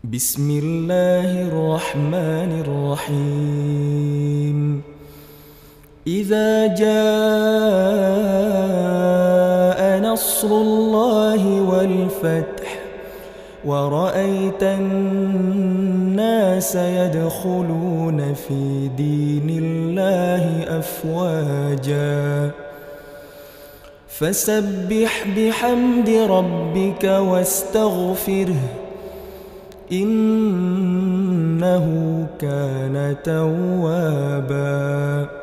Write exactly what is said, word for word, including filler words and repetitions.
بسم الله الرحمن الرحيم. إذا جاء نصر الله والفتح ورأيت الناس يدخلون في دين الله أفواجا فسبح بحمد ربك واستغفره إنه كان توابا.